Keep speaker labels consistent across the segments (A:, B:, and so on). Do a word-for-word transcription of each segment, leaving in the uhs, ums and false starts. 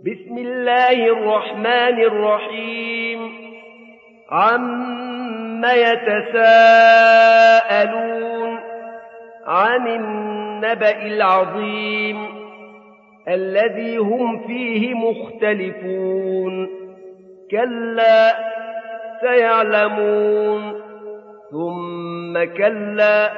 A: بسم الله الرحمن الرحيم عم يتساءلون عن النبأ العظيم الذي هم فيه مختلفون كلا سيعلمون ثم كلا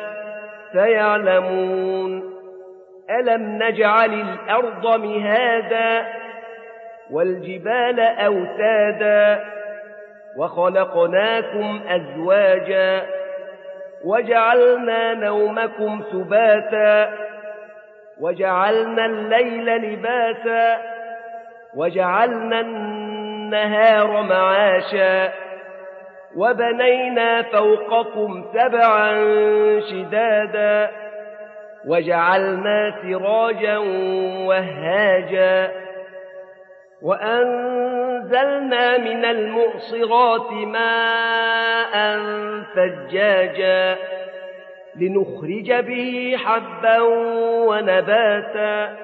A: سيعلمون ألم نجعل الأرض مهادا والجبال أوتادا وخلقناكم أزواجا وجعلنا نومكم سباتا وجعلنا الليل لباسا وجعلنا النهار معاشا وبنينا فوقكم سبعا شدادا وجعلنا سراجا وهاجا وأنزلنا من المعصرات ماء ثجاجا لنخرج به حبا ونباتا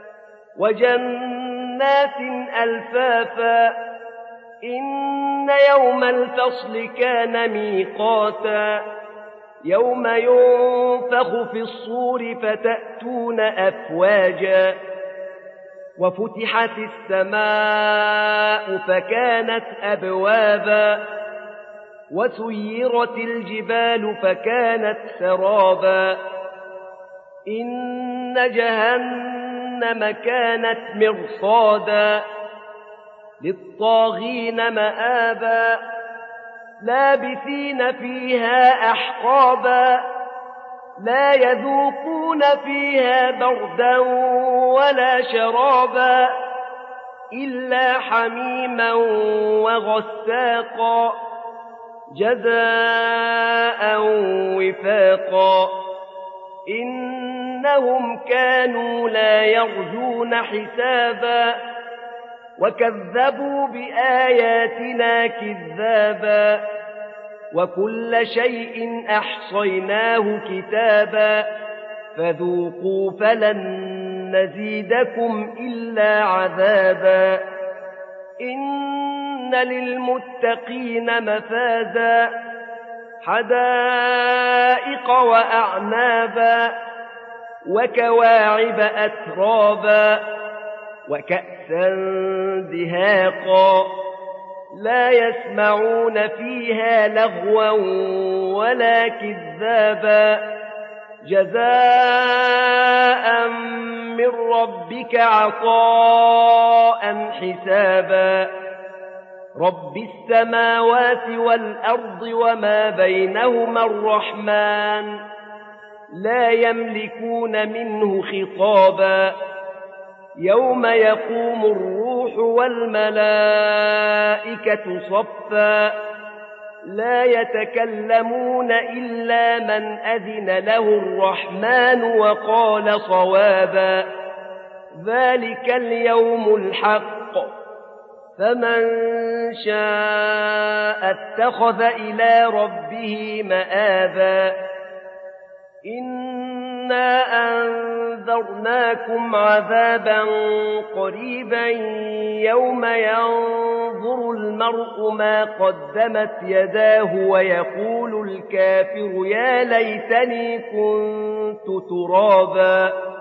A: وجنات ألفافا إن يوم الفصل كان ميقاتا يوم ينفخ في الصور فتأتون أفواجا وفتحت السماء فكانت أبوابا وسيرت الجبال فكانت سرابا إن جهنم كانت مرصادا للطاغين مآبا لابثين فيها أحقابا لا يذوقون فيها بردا ولا شرابا إلا حميما وغساقا جزاء وفاقا إنهم كانوا لا يرجون حسابا وكذبوا بآياتنا كذابا وكل شيء أحصيناه كتابا فذوقوا فلن نزيدكم إلا عذابا إن للمتقين مفازا حدائق وأعنابا وكواعب أترابا وكأسا دهاقا لا يسمعون فيها لغوا ولا كذابا جزاء من ربك عطاء حسابا رب السماوات والأرض وما بينهما الرحمن لا يملكون منه خطابا يوم يقوم الروح والملائكة صفا لا يتكلمون إلا من أذن له الرحمن وقال صوابا ذلك اليوم الحق فمن شاء اتخذ إلى ربه مآبا إنا أنذرناكم عذابا قريبا يوم ينظر المرء ما قدمت يداه ويقول الكافر يا ليتني كنت ترابا